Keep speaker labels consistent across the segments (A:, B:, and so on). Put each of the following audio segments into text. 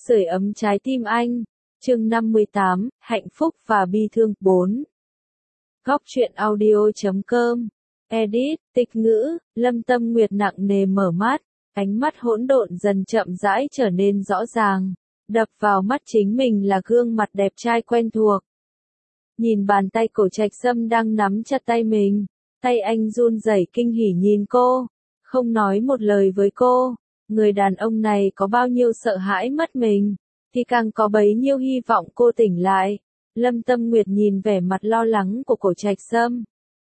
A: Sưởi ấm trái tim anh. Chương 58, hạnh phúc và bi thương 4. Góc truyện audio.com. Edit, tịch ngữ, Lâm Tâm Nguyệt nặng nề mở mắt, ánh mắt hỗn độn dần chậm rãi trở nên rõ ràng. Đập vào mắt chính mình là gương mặt đẹp trai quen thuộc. Nhìn bàn tay Cổ Trạch Sâm đang nắm chặt tay mình, tay anh run rẩy kinh hỉ nhìn cô, không nói một lời với cô. Người đàn ông này có bao nhiêu sợ hãi mất mình, thì càng có bấy nhiêu hy vọng cô tỉnh lại. Lâm Tâm Nguyệt nhìn vẻ mặt lo lắng của Cổ Trạch Sâm,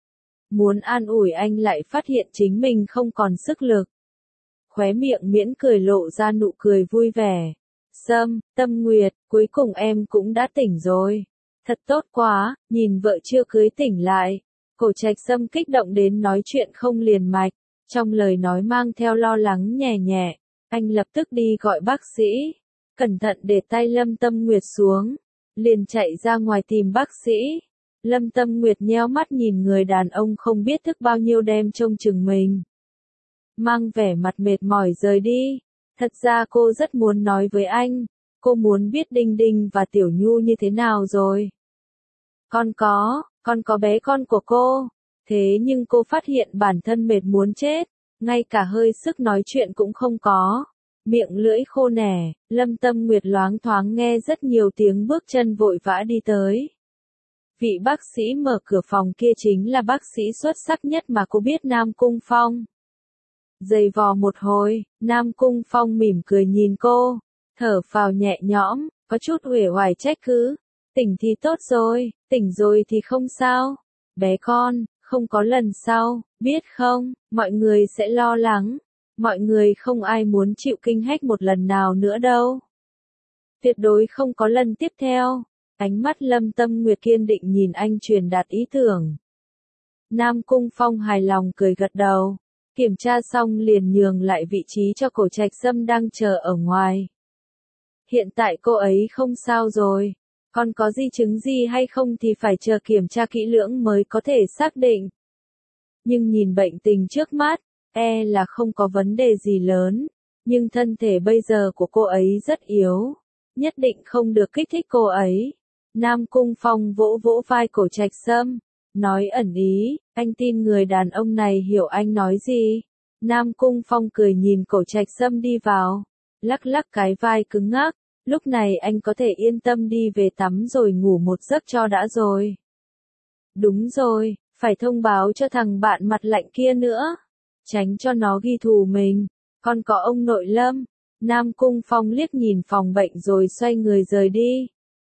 A: muốn an ủi anh lại phát hiện chính mình không còn sức lực. Khóe miệng miễn cười lộ ra nụ cười vui vẻ. Sâm, Tâm Nguyệt, cuối cùng em cũng đã tỉnh rồi. Thật tốt quá, nhìn vợ chưa cưới tỉnh lại. Cổ Trạch Sâm kích động đến nói chuyện không liền mạch, trong lời nói mang theo lo lắng nhẹ nhẹ. Anh lập tức đi gọi bác sĩ, cẩn thận để tay Lâm Tâm Nguyệt xuống, liền chạy ra ngoài tìm bác sĩ. Lâm Tâm Nguyệt nheo mắt nhìn người đàn ông không biết thức bao nhiêu đêm trông chừng mình, mang vẻ mặt mệt mỏi rời đi. Thật ra cô rất muốn nói với anh, cô muốn biết Đinh Đinh và Tiểu Nhu như thế nào rồi. Con có bé con của cô. Thế nhưng cô phát hiện bản thân mệt muốn chết, ngay cả hơi sức nói chuyện cũng không có, miệng lưỡi khô nẻ. Lâm Tâm Nguyệt loáng thoáng nghe rất nhiều tiếng bước chân vội vã đi tới. Vị bác sĩ mở cửa phòng kia chính là bác sĩ xuất sắc nhất mà cô biết, Nam Cung Phong. Giày vò một hồi, Nam Cung Phong mỉm cười nhìn cô, thở phào nhẹ nhõm, có chút uể oải trách cứ. Tỉnh thì tốt rồi, tỉnh rồi thì không sao. Bé con, không có lần sau, biết không, mọi người sẽ lo lắng. Mọi người không ai muốn chịu kinh hách một lần nào nữa đâu. Tuyệt đối không có lần tiếp theo. Ánh mắt Lâm Tâm Nguyệt kiên định nhìn anh truyền đạt ý tưởng. Nam Cung Phong hài lòng cười gật đầu. Kiểm tra xong liền nhường lại vị trí cho Cổ Trạch Sâm đang chờ ở ngoài. Hiện tại cô ấy không sao rồi. Còn có di chứng gì hay không thì phải chờ kiểm tra kỹ lưỡng mới có thể xác định. Nhưng nhìn bệnh tình trước mắt, là không có vấn đề gì lớn. Nhưng thân thể bây giờ của cô ấy rất yếu. Nhất định không được kích thích cô ấy. Nam Cung Phong vỗ vỗ vai Cổ Trạch Sâm, nói ẩn ý, anh tin người đàn ông này hiểu anh nói gì. Nam Cung Phong cười nhìn Cổ Trạch Sâm đi vào, lắc lắc cái vai cứng ngắc. Lúc này anh có thể yên tâm đi về tắm rồi ngủ một giấc cho đã rồi. Đúng rồi, phải thông báo cho thằng bạn mặt lạnh kia nữa, tránh cho nó ghi thù mình. Còn có ông nội Lâm. Nam Cung Phong liếc nhìn phòng bệnh rồi xoay người rời đi.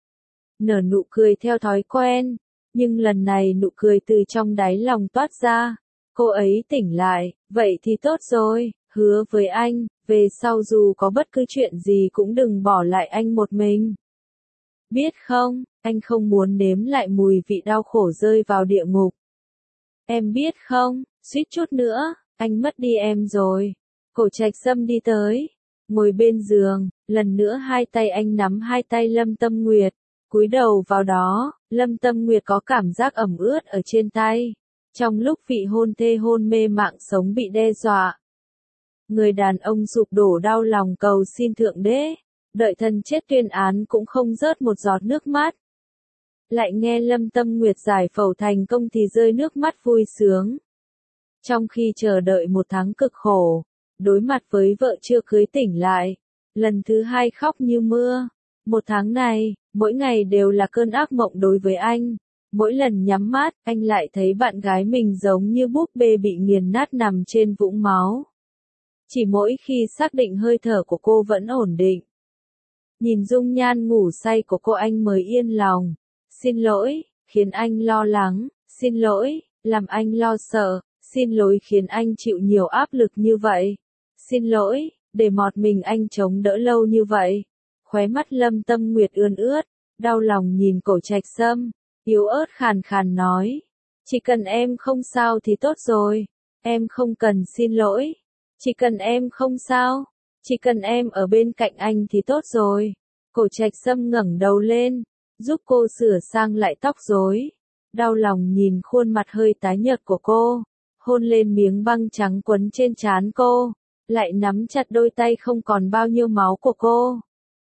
A: Nở nụ cười theo thói quen, nhưng lần này nụ cười từ trong đáy lòng toát ra. Cô ấy tỉnh lại, vậy thì tốt rồi, hứa với anh, về sau dù có bất cứ chuyện gì cũng đừng bỏ lại anh một mình. Biết không, anh không muốn nếm lại mùi vị đau khổ rơi vào địa ngục. Em biết không, suýt chút nữa, anh mất đi em rồi. Cổ Trạch Sâm đi tới, ngồi bên giường, lần nữa hai tay anh nắm hai tay Lâm Tâm Nguyệt, cúi đầu vào đó. Lâm Tâm Nguyệt có cảm giác ẩm ướt ở trên tay, trong lúc vị hôn thê hôn mê mạng sống bị đe dọa. Người đàn ông sụp đổ đau lòng cầu xin Thượng Đế, đợi thân chết tuyên án cũng không rớt một giọt nước mắt. Lại nghe Lâm Tâm Nguyệt giải phẫu thành công thì rơi nước mắt vui sướng. Trong khi chờ đợi một tháng cực khổ, đối mặt với vợ chưa cưới tỉnh lại, lần thứ hai khóc như mưa. Một tháng này, mỗi ngày đều là cơn ác mộng đối với anh. Mỗi lần nhắm mắt, anh lại thấy bạn gái mình giống như búp bê bị nghiền nát nằm trên vũng máu. Chỉ mỗi khi xác định hơi thở của cô vẫn ổn định, nhìn dung nhan ngủ say của cô anh mới yên lòng. Xin lỗi, khiến anh lo lắng. Xin lỗi, làm anh lo sợ. Xin lỗi khiến anh chịu nhiều áp lực như vậy. Xin lỗi, để một mình anh chống đỡ lâu như vậy. Khóe mắt Lâm Tâm Nguyệt ươn ướt, đau lòng nhìn Cổ Trạch Sâm, yếu ớt khàn khàn nói. Chỉ cần em không sao thì tốt rồi. Em không cần xin lỗi. Chỉ cần em không sao. Chỉ cần em ở bên cạnh anh thì tốt rồi. Cổ Trạch Sâm ngẩng đầu lên, giúp cô sửa sang lại tóc rối. Đau lòng nhìn khuôn mặt hơi tái nhợt của cô, hôn lên miếng băng trắng quấn trên trán cô, lại nắm chặt đôi tay không còn bao nhiêu máu của cô.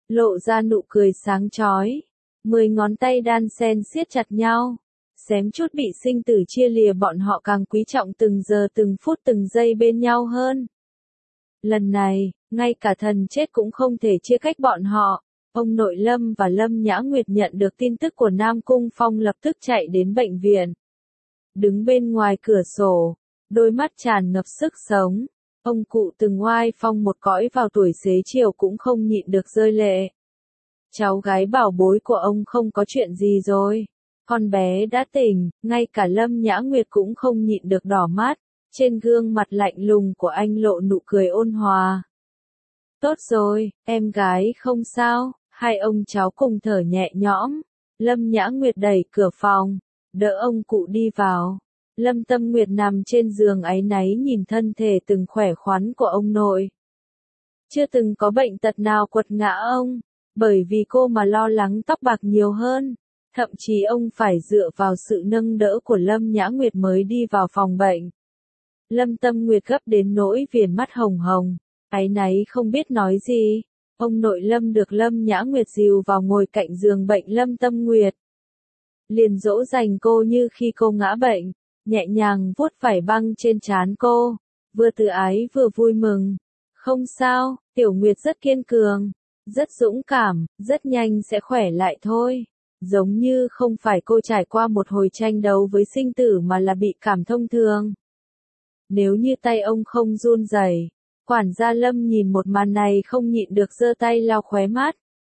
A: lộ ra nụ cười sáng chói. 10 ngón tay đan xen siết chặt nhau, xém chút bị sinh tử chia lìa, bọn họ càng quý trọng từng giờ từng phút từng giây bên nhau hơn. Lần này, ngay cả thần chết cũng không thể chia cách bọn họ. Ông nội Lâm và Lâm Nhã Nguyệt nhận được tin tức của Nam Cung Phong lập tức chạy đến bệnh viện. Đứng bên ngoài cửa sổ, đôi mắt tràn ngập sức sống. Ông cụ từng oai phong một cõi vào tuổi xế chiều cũng không nhịn được rơi lệ. Cháu gái bảo bối của ông không có chuyện gì rồi. Con bé đã tỉnh, ngay cả Lâm Nhã Nguyệt cũng không nhịn được đỏ mắt. Trên gương mặt lạnh lùng của anh lộ nụ cười ôn hòa. Tốt rồi, em gái không sao. Hai ông cháu cùng thở nhẹ nhõm. Lâm Nhã Nguyệt đẩy cửa phòng, đỡ ông cụ đi vào. Lâm Tâm Nguyệt nằm trên giường áy náy nhìn thân thể từng khỏe khoắn của ông nội. Chưa từng có bệnh tật nào quật ngã ông, bởi vì cô mà lo lắng tóc bạc nhiều hơn. Thậm chí ông phải dựa vào sự nâng đỡ của Lâm Nhã Nguyệt mới đi vào phòng bệnh. Lâm Tâm Nguyệt gấp đến nỗi viền mắt hồng hồng, áy náy không biết nói gì. Ông nội Lâm được Lâm Nhã Nguyệt dìu vào ngồi cạnh giường bệnh Lâm Tâm Nguyệt. Liền dỗ dành cô như khi cô ngã bệnh, nhẹ nhàng vuốt vải băng trên trán cô, vừa tự ái vừa vui mừng. Không sao, Tiểu Nguyệt rất kiên cường, rất dũng cảm, rất nhanh sẽ khỏe lại thôi. Giống như không phải cô trải qua một hồi tranh đấu với sinh tử mà là bị cảm thông thường. Nếu như tay ông không run rẩy, quản gia Lâm nhìn một màn này không nhịn được giơ tay lau khóe mắt.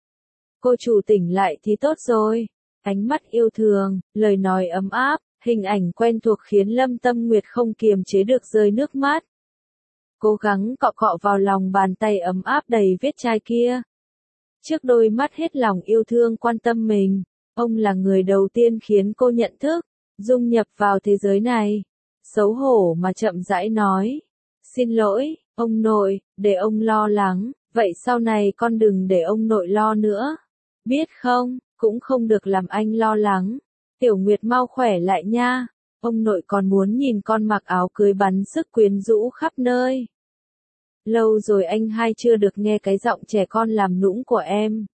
A: Cô chủ tỉnh lại thì tốt rồi. Ánh mắt yêu thương, lời nói ấm áp, hình ảnh quen thuộc khiến Lâm Tâm Nguyệt không kiềm chế được rơi nước mắt. Cố gắng cọ cọ vào lòng bàn tay ấm áp đầy vết chai kia. Trước đôi mắt hết lòng yêu thương quan tâm mình, ông là người đầu tiên khiến cô nhận thức, dung nhập vào thế giới này. Xấu hổ mà chậm rãi nói. Xin lỗi, ông nội, để ông lo lắng, vậy sau này con đừng để ông nội lo nữa. Biết không, cũng không được làm anh lo lắng. Tiểu Nguyệt mau khỏe lại nha. Ông nội còn muốn nhìn con mặc áo cưới bắn sức quyến rũ khắp nơi. Lâu rồi anh hai chưa được nghe cái giọng trẻ con làm nũng của em.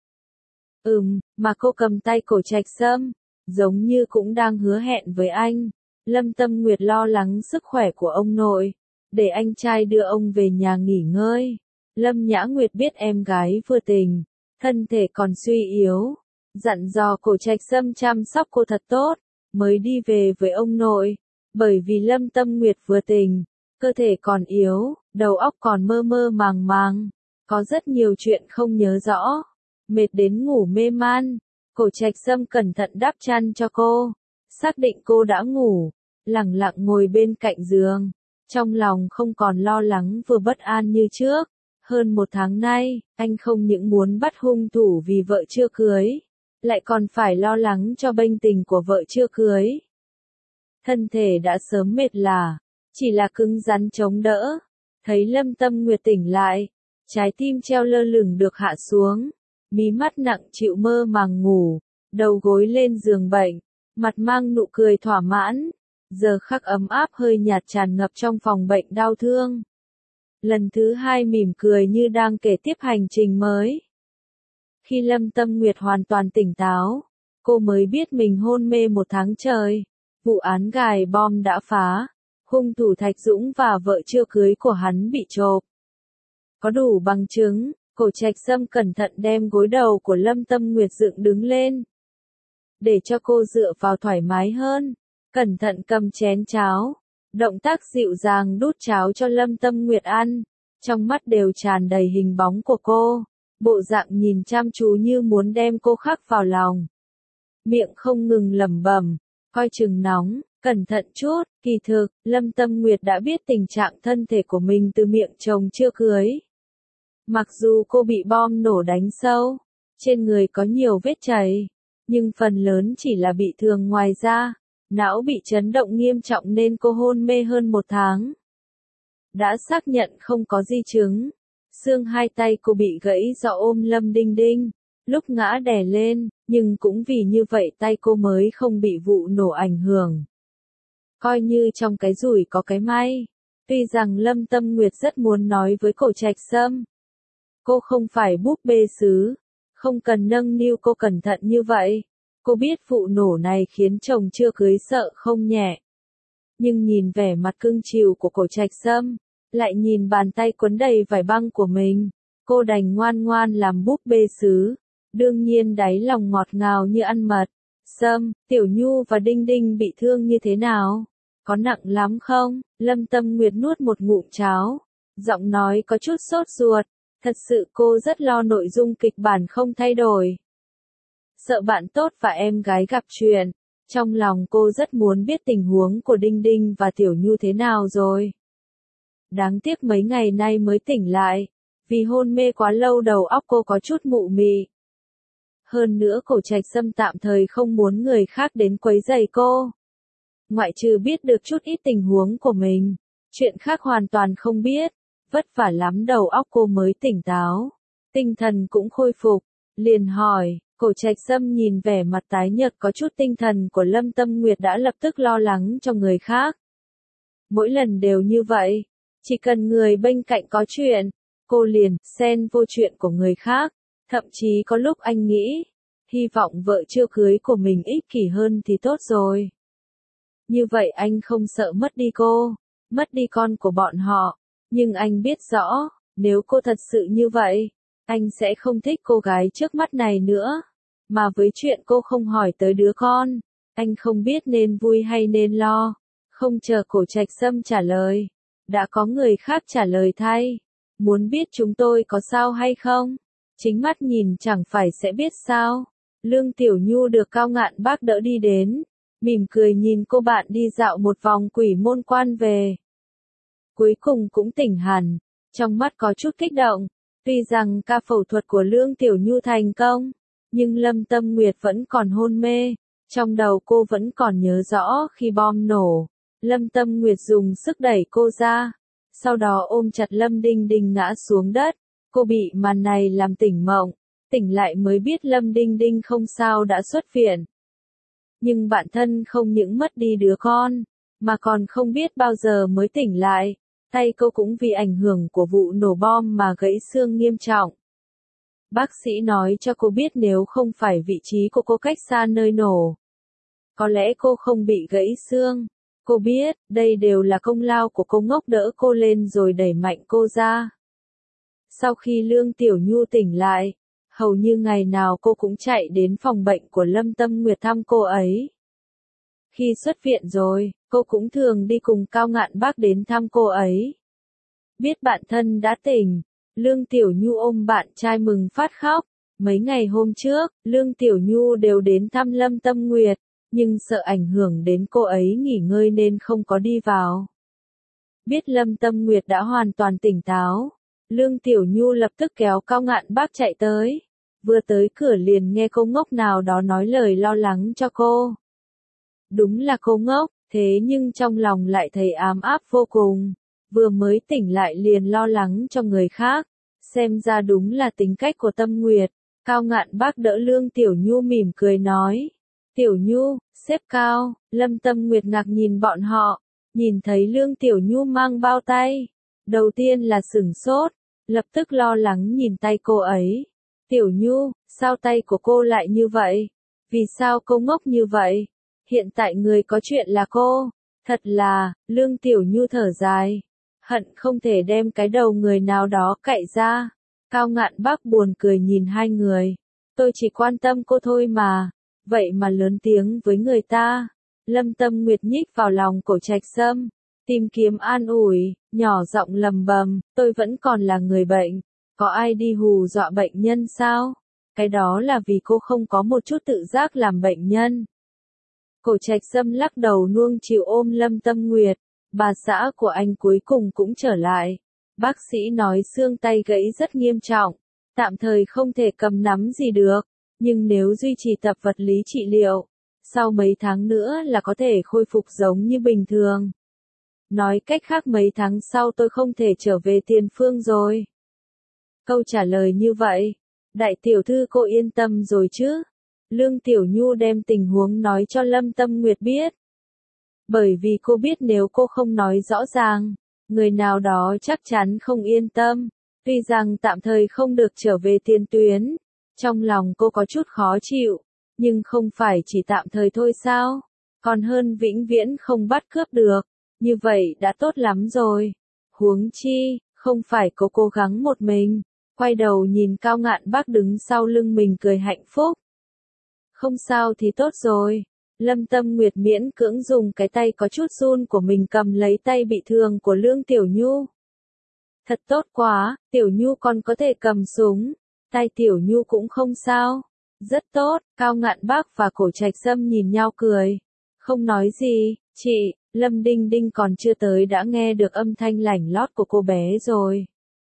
A: Mà cô cầm tay cổ Trạch Sâm, giống như cũng đang hứa hẹn với anh. Lâm Tâm Nguyệt lo lắng sức khỏe của ông nội, để anh trai đưa ông về nhà nghỉ ngơi. Lâm Nhã Nguyệt biết em gái vừa tỉnh, thân thể còn suy yếu, dặn dò cổ Trạch Sâm chăm sóc cô thật tốt, mới đi về với ông nội. Bởi vì Lâm Tâm Nguyệt vừa tỉnh, cơ thể còn yếu, đầu óc còn mơ mơ màng màng, có rất nhiều chuyện không nhớ rõ, mệt đến ngủ mê man. Cổ Trạch Sâm cẩn thận đắp chăn cho cô, xác định cô đã ngủ, lặng lặng ngồi bên cạnh giường, trong lòng không còn lo lắng vừa bất an như trước. Hơn 1 tháng nay, anh không những muốn bắt hung thủ vì vợ chưa cưới, lại còn phải lo lắng cho bệnh tình của vợ chưa cưới. Thân thể đã sớm mệt lả, chỉ là cứng rắn chống đỡ. Thấy Lâm Tâm Nguyệt tỉnh lại, trái tim treo lơ lửng được hạ xuống, mí mắt nặng chịu mơ màng ngủ, đầu gối lên giường bệnh, mặt mang nụ cười thỏa mãn. Giờ khắc ấm áp hơi nhạt tràn ngập trong phòng bệnh đau thương. Lần thứ 2 mỉm cười như đang kể tiếp hành trình mới. Khi Lâm Tâm Nguyệt hoàn toàn tỉnh táo, cô mới biết mình hôn mê 1 tháng trời. Vụ án gài bom đã phá, hung thủ Thạch Dũng và vợ chưa cưới của hắn bị chộp. Có đủ bằng chứng, cổ Trạch Sâm cẩn thận đem gối đầu của Lâm Tâm Nguyệt dựng đứng lên. Để cho cô dựa vào thoải mái hơn, cẩn thận cầm chén cháo, động tác dịu dàng đút cháo cho Lâm Tâm Nguyệt ăn, trong mắt đều tràn đầy hình bóng của cô, bộ dạng nhìn chăm chú như muốn đem cô khắc vào lòng. Miệng không ngừng lẩm bẩm, coi chừng nóng, cẩn thận chút. Kỳ thực, Lâm Tâm Nguyệt đã biết tình trạng thân thể của mình từ miệng chồng chưa cưới. Mặc dù cô bị bom nổ đánh sâu, trên người có nhiều vết chảy, nhưng phần lớn chỉ là bị thương ngoài da, não bị chấn động nghiêm trọng nên cô hôn mê hơn 1 tháng. Đã xác nhận không có di chứng, xương hai tay cô bị gãy do ôm Lâm Đinh Đinh, lúc ngã đè lên, nhưng cũng vì như vậy tay cô mới không bị vụ nổ ảnh hưởng. Coi như trong cái rủi có cái may. Tuy rằng Lâm Tâm Nguyệt rất muốn nói với cổ Trạch Sâm, cô không phải búp bê sứ, Không cần nâng niu cô cẩn thận như vậy. Cô biết vụ nổ này khiến chồng chưa cưới sợ không nhẹ. Nhưng nhìn vẻ mặt cưng chiều của Cổ Trạch Sâm, lại nhìn bàn tay quấn đầy vải băng của mình, cô đành ngoan ngoan làm búp bê sứ. Đương nhiên đáy lòng ngọt ngào như ăn mật. Sâm, Tiểu Nhu và Đinh Đinh bị thương như thế nào? Có nặng lắm không? Lâm Tâm Nguyệt nuốt một ngụm cháo, giọng nói có chút sốt ruột. Thật sự cô rất lo nội dung kịch bản không thay đổi. Sợ bạn tốt và em gái gặp chuyện. Trong lòng cô rất muốn biết tình huống của Đinh Đinh và Tiểu Nhu thế nào rồi. Đáng tiếc mấy ngày nay mới tỉnh lại. Vì hôn mê quá lâu đầu óc cô có chút mụ mị. Hơn nữa Cổ Trạch Sâm tạm thời không muốn người khác đến quấy rầy cô. Ngoại trừ biết được chút ít tình huống của mình, chuyện khác hoàn toàn không biết. Vất vả lắm đầu óc cô mới tỉnh táo. Tinh thần cũng khôi phục. Liền hỏi, Cổ Trạch Sâm nhìn vẻ mặt tái nhợt có chút tinh thần của Lâm Tâm Nguyệt đã lập tức lo lắng cho người khác. Mỗi lần đều như vậy. Chỉ cần người bên cạnh có chuyện, cô liền xen vô chuyện của người khác. Thậm chí có lúc anh nghĩ, hy vọng vợ chưa cưới của mình ích kỷ hơn thì tốt rồi. Như vậy anh không sợ mất đi cô, mất đi con của bọn họ. Nhưng anh biết rõ, nếu cô thật sự như vậy, anh sẽ không thích cô gái trước mắt này nữa. Mà với chuyện cô không hỏi tới đứa con, anh không biết nên vui hay nên lo. Không chờ Cổ Trạch Sâm trả lời, đã có người khác trả lời thay. Muốn biết chúng tôi có sao hay không? Chính mắt nhìn chẳng phải sẽ biết sao. Lương Tiểu Nhu được Cao Ngạn Bác đỡ đi đến, mỉm cười nhìn cô bạn đi dạo một vòng Quỷ Môn Quan về. Cuối cùng cũng tỉnh hẳn, trong mắt có chút kích động. Tuy rằng ca phẫu thuật của Lương Tiểu Nhu thành công, nhưng Lâm Tâm Nguyệt vẫn còn hôn mê. Trong đầu cô vẫn còn nhớ rõ khi bom nổ, Lâm Tâm Nguyệt dùng sức đẩy cô ra, sau đó ôm chặt Lâm Đinh Đinh ngã xuống đất. Cô bị màn này làm tỉnh mộng, tỉnh lại mới biết Lâm Đinh Đinh không sao đã xuất viện. Nhưng bản thân không những mất đi đứa con, mà còn không biết bao giờ mới tỉnh lại. Tay cô cũng vì ảnh hưởng của vụ nổ bom mà gãy xương nghiêm trọng. Bác sĩ nói cho cô biết nếu không phải vị trí của cô cách xa nơi nổ, có lẽ cô không bị gãy xương. Cô biết, đây đều là công lao của cô ngốc đỡ cô lên rồi đẩy mạnh cô ra. Sau khi Lương Tiểu Nhu tỉnh lại, hầu như ngày nào cô cũng chạy đến phòng bệnh của Lâm Tâm Nguyệt thăm cô ấy. Khi xuất viện rồi, cô cũng thường đi cùng Cao Ngạn Bác đến thăm cô ấy. Biết bạn thân đã tỉnh, Lương Tiểu Nhu ôm bạn trai mừng phát khóc. Mấy ngày hôm trước, Lương Tiểu Nhu đều đến thăm Lâm Tâm Nguyệt, nhưng sợ ảnh hưởng đến cô ấy nghỉ ngơi nên không có đi vào. Biết Lâm Tâm Nguyệt đã hoàn toàn tỉnh táo, Lương Tiểu Nhu lập tức kéo Cao Ngạn Bác chạy tới. Vừa tới cửa liền nghe cô ngốc nào đó nói lời lo lắng cho cô. Đúng là cô ngốc, thế nhưng trong lòng lại thấy ám áp vô cùng. Vừa mới tỉnh lại liền lo lắng cho người khác. Xem ra đúng là tính cách của Tâm Nguyệt. Cao Ngạn Bác đỡ Lương Tiểu Nhu mỉm cười nói. Tiểu Nhu, xếp cao. Lâm Tâm Nguyệt ngạc nhìn bọn họ. Nhìn thấy Lương Tiểu Nhu mang bao tay. Đầu tiên là sửng sốt. Lập tức lo lắng nhìn tay cô ấy. Tiểu Nhu, sao tay của cô lại như vậy? Vì sao cô ngốc như vậy? Hiện tại người có chuyện là cô. Thật là, Lương Tiểu Nhu thở dài. Hận không thể đem cái đầu người nào đó cạy ra. Cao Ngạn Bác buồn cười nhìn hai người. Tôi chỉ quan tâm cô thôi mà. Vậy mà lớn tiếng với người ta. Lâm Tâm Nguyệt nhích vào lòng Cổ Trạch Sâm. Tìm kiếm an ủi, nhỏ giọng lầm bầm. Tôi vẫn còn là người bệnh. Có ai đi hù dọa bệnh nhân sao? Cái đó là vì cô không có một chút tự giác làm bệnh nhân. Cổ Trạch Sâm lắc đầu nuông chiều ôm Lâm Tâm Nguyệt. Bà xã của anh cuối cùng cũng trở lại. Bác sĩ nói xương tay gãy rất nghiêm trọng. Tạm thời không thể cầm nắm gì được. Nhưng nếu duy trì tập vật lý trị liệu, sau mấy tháng nữa là có thể khôi phục giống như bình thường. Nói cách khác mấy tháng sau tôi không thể trở về Tiền Phương rồi. Câu trả lời như vậy, đại tiểu thư cô yên tâm rồi chứ? Lương Tiểu Nhu đem tình huống nói cho Lâm Tâm Nguyệt biết. Bởi vì cô biết nếu cô không nói rõ ràng, người nào đó chắc chắn không yên tâm. Tuy rằng tạm thời không được trở về tiền tuyến, Trong lòng cô có chút khó chịu, nhưng không phải chỉ tạm thời thôi sao? Còn hơn vĩnh viễn không bắt cướp được, như vậy đã tốt lắm rồi. Huống chi, không phải cô cố gắng một mình, quay đầu nhìn Cao Ngạn Bác đứng sau lưng mình cười hạnh phúc. Không sao thì tốt rồi. Lâm Tâm Nguyệt miễn cưỡng dùng cái tay có chút run của mình cầm lấy tay bị thương của Lương Tiểu Nhu. Thật tốt quá, Tiểu Nhu còn có thể cầm súng, tay Tiểu Nhu cũng không sao. Rất tốt, Cao Ngạn Bác và Cổ Trạch Sâm nhìn nhau cười. Không nói gì, chị, Lâm Đinh Đinh còn chưa tới đã nghe được âm thanh lảnh lót của cô bé rồi.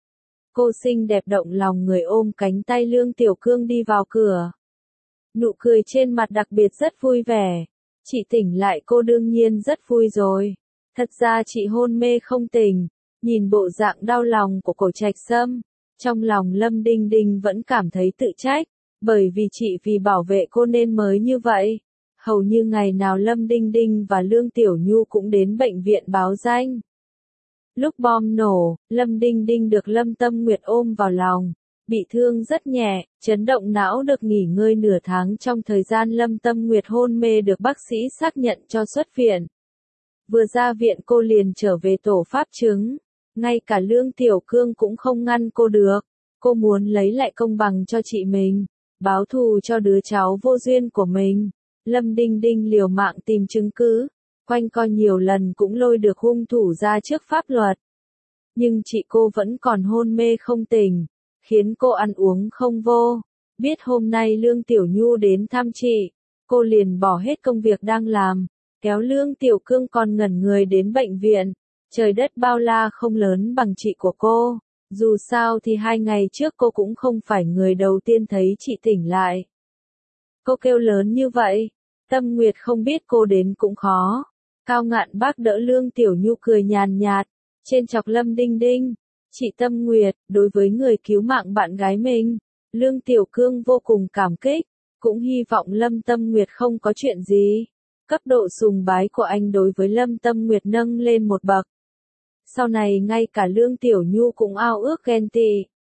A: Cô xinh đẹp động lòng người ôm cánh tay Lương Tiểu Cương đi vào cửa. Nụ cười trên mặt đặc biệt rất vui vẻ. Chị tỉnh lại cô đương nhiên rất vui rồi. Thật ra chị hôn mê không tỉnh. Nhìn bộ dạng đau lòng của Cổ Trạch Sâm, trong lòng Lâm Đinh Đinh vẫn cảm thấy tự trách, bởi vì chị vì bảo vệ cô nên mới như vậy. Hầu như ngày nào Lâm Đinh Đinh và Lương Tiểu Nhu cũng đến bệnh viện báo danh. Lúc bom nổ, Lâm Đinh Đinh được Lâm Tâm Nguyệt ôm vào lòng, bị thương rất nhẹ, chấn động não được nghỉ ngơi nửa tháng. Trong thời gian Lâm Tâm Nguyệt hôn mê được bác sĩ xác nhận cho xuất viện. Vừa ra viện cô liền trở về tổ pháp chứng. Ngay cả Lương Tiểu Cương cũng không ngăn cô được. Cô muốn lấy lại công bằng cho chị mình, báo thù cho đứa cháu vô duyên của mình. Lâm Đinh Đinh liều mạng tìm chứng cứ, quanh co nhiều lần cũng lôi được hung thủ ra trước pháp luật. Nhưng chị cô vẫn còn hôn mê không tỉnh, khiến cô ăn uống không vô. Biết hôm nay Lương Tiểu Nhu đến thăm chị, cô liền bỏ hết công việc đang làm, kéo Lương Tiểu Cương còn ngẩn người đến bệnh viện. Trời đất bao la không lớn bằng chị của cô. Dù sao thì 2 ngày trước cô cũng không phải người đầu tiên thấy chị tỉnh lại. Cô kêu lớn như vậy, Tâm Nguyệt không biết cô đến cũng khó. Cao Ngạn Bác đỡ Lương Tiểu Nhu cười nhàn nhạt, trên chọc Lâm Đinh Đinh. Chị Tâm Nguyệt, đối với người cứu mạng bạn gái mình, Lương Tiểu Cương vô cùng cảm kích, cũng hy vọng Lâm Tâm Nguyệt không có chuyện gì. Cấp độ sùng bái của anh đối với Lâm Tâm Nguyệt nâng lên một bậc. Sau này ngay cả Lương Tiểu Nhu cũng ao ước ghen tị.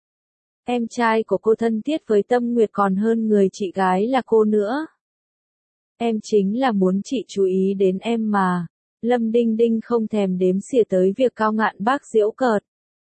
A: Em trai của cô thân thiết với Tâm Nguyệt còn hơn người chị gái là cô nữa. Em chính là muốn chị chú ý đến em mà. Lâm Đinh Đinh không thèm đếm xỉa tới việc Cao Ngạn Bác giễu cợt.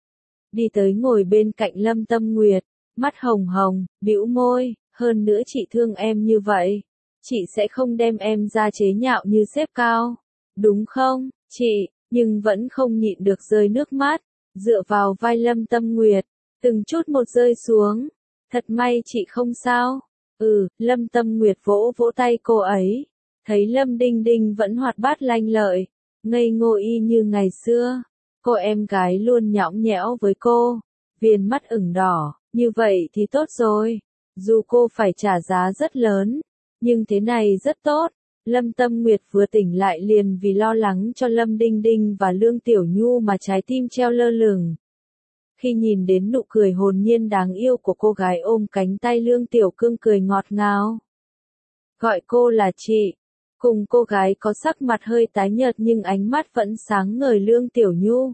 A: Đi tới ngồi bên cạnh Lâm Tâm Nguyệt, mắt hồng hồng, bĩu môi, hơn nữa chị thương em như vậy. Chị sẽ không đem em ra chế nhạo như sếp Cao. Đúng không, chị? Nhưng vẫn không nhịn được rơi nước mắt, dựa vào vai Lâm Tâm Nguyệt, từng chút một rơi xuống. Thật may chị không sao. Lâm Tâm Nguyệt vỗ vỗ tay cô ấy, thấy Lâm Đinh Đinh vẫn hoạt bát lanh lợi, ngây ngô y như ngày xưa. Cô em gái luôn nhõng nhẽo với cô, viền mắt ửng đỏ, như vậy thì tốt rồi. Dù cô phải trả giá rất lớn, nhưng thế này rất tốt. Lâm Tâm Nguyệt vừa tỉnh lại liền vì lo lắng cho Lâm Đinh Đinh và Lương Tiểu Nhu mà trái tim treo lơ lửng. Khi nhìn đến nụ cười hồn nhiên đáng yêu của cô gái ôm cánh tay Lương Tiểu Cương cười ngọt ngào. Gọi cô là chị. Cùng cô gái có sắc mặt hơi tái nhợt nhưng ánh mắt vẫn sáng ngời Lương Tiểu Nhu.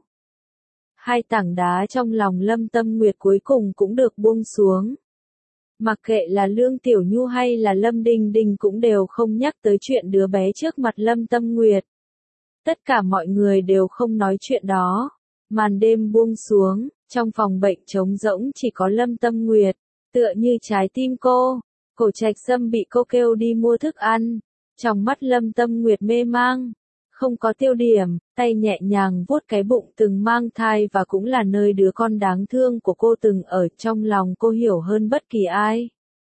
A: Hai tảng đá trong lòng Lâm Tâm Nguyệt cuối cùng cũng được buông xuống. Mặc kệ là Lương Tiểu Nhu hay là Lâm Đinh Đinh cũng đều không nhắc tới chuyện đứa bé trước mặt Lâm Tâm Nguyệt. Tất cả mọi người đều không nói chuyện đó. Màn đêm buông xuống, trong phòng bệnh trống rỗng chỉ có Lâm Tâm Nguyệt, tựa như trái tim cô. Cổ Trạch Sâm bị cô kêu đi mua thức ăn. Trong mắt Lâm Tâm Nguyệt mê mang, không có tiêu điểm, tay nhẹ nhàng vuốt cái bụng từng mang thai và cũng là nơi đứa con đáng thương của cô từng ở. Trong lòng cô hiểu hơn bất kỳ ai.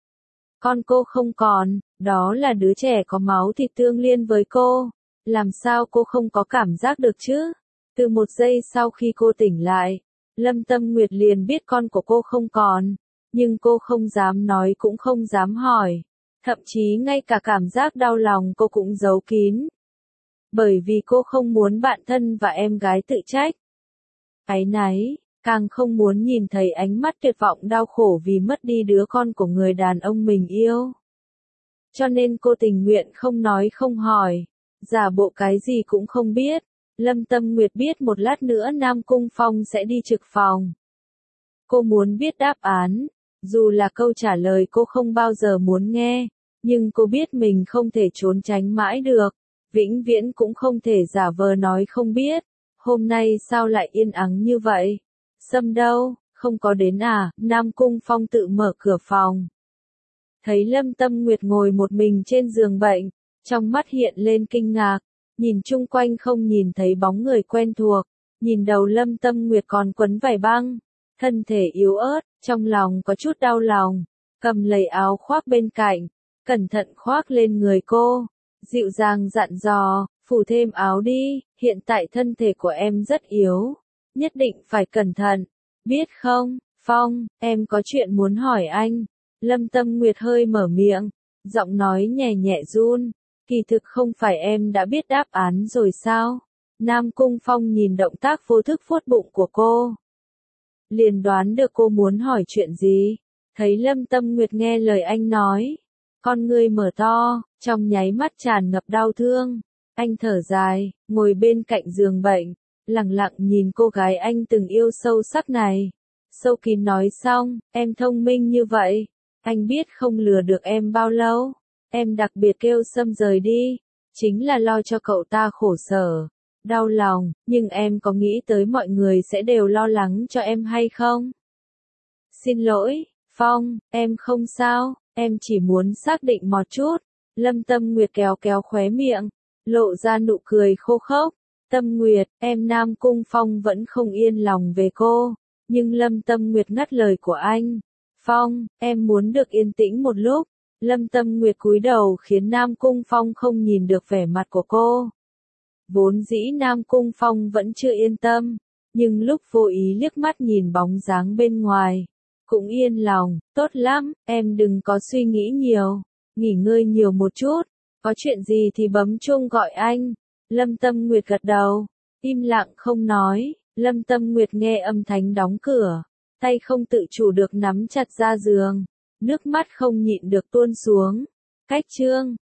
A: Con cô không còn, đó là đứa trẻ có máu thịt tương liên với cô. Làm sao cô không có cảm giác được chứ? Từ một giây sau khi cô tỉnh lại, Lâm Tâm Nguyệt liền biết con của cô không còn. Nhưng cô không dám nói cũng không dám hỏi. Thậm chí ngay cả cảm giác đau lòng cô cũng giấu kín. Bởi vì cô không muốn bạn thân và em gái tự trách. Áy náy, càng không muốn nhìn thấy ánh mắt tuyệt vọng đau khổ vì mất đi đứa con của người đàn ông mình yêu. Cho nên cô tình nguyện không nói không hỏi, giả bộ cái gì cũng không biết. Lâm Tâm Nguyệt biết một lát nữa Nam Cung Phong sẽ đi trực phòng. Cô muốn biết đáp án, Dù là câu trả lời cô không bao giờ muốn nghe, nhưng cô biết mình không thể trốn tránh mãi được, vĩnh viễn cũng không thể giả vờ nói không biết. Hôm nay sao lại yên ắng như vậy? Sâm đâu, không có đến à? Nam Cung Phong tự mở cửa phòng. Thấy Lâm Tâm Nguyệt ngồi một mình trên giường bệnh, trong mắt hiện lên kinh ngạc, nhìn chung quanh không nhìn thấy bóng người quen thuộc, nhìn đầu Lâm Tâm Nguyệt còn quấn vải băng, thân thể yếu ớt, trong lòng có chút đau lòng, cầm lấy áo khoác bên cạnh, cẩn thận khoác lên người cô, dịu dàng dặn dò, phủ thêm áo đi, hiện tại thân thể của em rất yếu, nhất định phải cẩn thận, biết không, Phong, em có chuyện muốn hỏi anh. Lâm Tâm Nguyệt hơi mở miệng, giọng nói nhẹ nhẹ run, kỳ thực không phải em đã biết đáp án rồi sao? Nam Cung Phong nhìn động tác vô thức vuốt bụng của cô, liền đoán được cô muốn hỏi chuyện gì. Thấy Lâm Tâm Nguyệt nghe lời anh nói, con ngươi mở to, trong nháy mắt tràn ngập đau thương. Anh thở dài, ngồi bên cạnh giường bệnh, lặng lặng nhìn cô gái anh từng yêu sâu sắc này. Sâu kín nói xong, em thông minh như vậy, anh biết không lừa được em bao lâu. Em đặc biệt kêu Sâm rời đi, chính là lo cho cậu ta khổ sở, đau lòng, nhưng em có nghĩ tới mọi người sẽ đều lo lắng cho em hay không? Xin lỗi, Phong, em không sao, em chỉ muốn xác định một chút. Lâm Tâm Nguyệt kéo kéo khóe miệng, lộ ra nụ cười khô khốc. Tâm Nguyệt, em Nam Cung Phong vẫn không yên lòng về cô, nhưng Lâm Tâm Nguyệt ngắt lời của anh. Phong, em muốn được yên tĩnh một lúc. Lâm Tâm Nguyệt cúi đầu khiến Nam Cung Phong không nhìn được vẻ mặt của cô. Vốn dĩ Nam Cung Phong vẫn chưa yên tâm, nhưng lúc vô ý liếc mắt nhìn bóng dáng bên ngoài, cũng yên lòng, tốt lắm, em đừng có suy nghĩ nhiều, nghỉ ngơi nhiều một chút, có chuyện gì thì bấm chuông gọi anh. Lâm Tâm Nguyệt gật đầu, im lặng không nói. Lâm Tâm Nguyệt nghe âm thanh đóng cửa, tay không tự chủ được nắm chặt ra giường, nước mắt không nhịn được tuôn xuống. Cách chương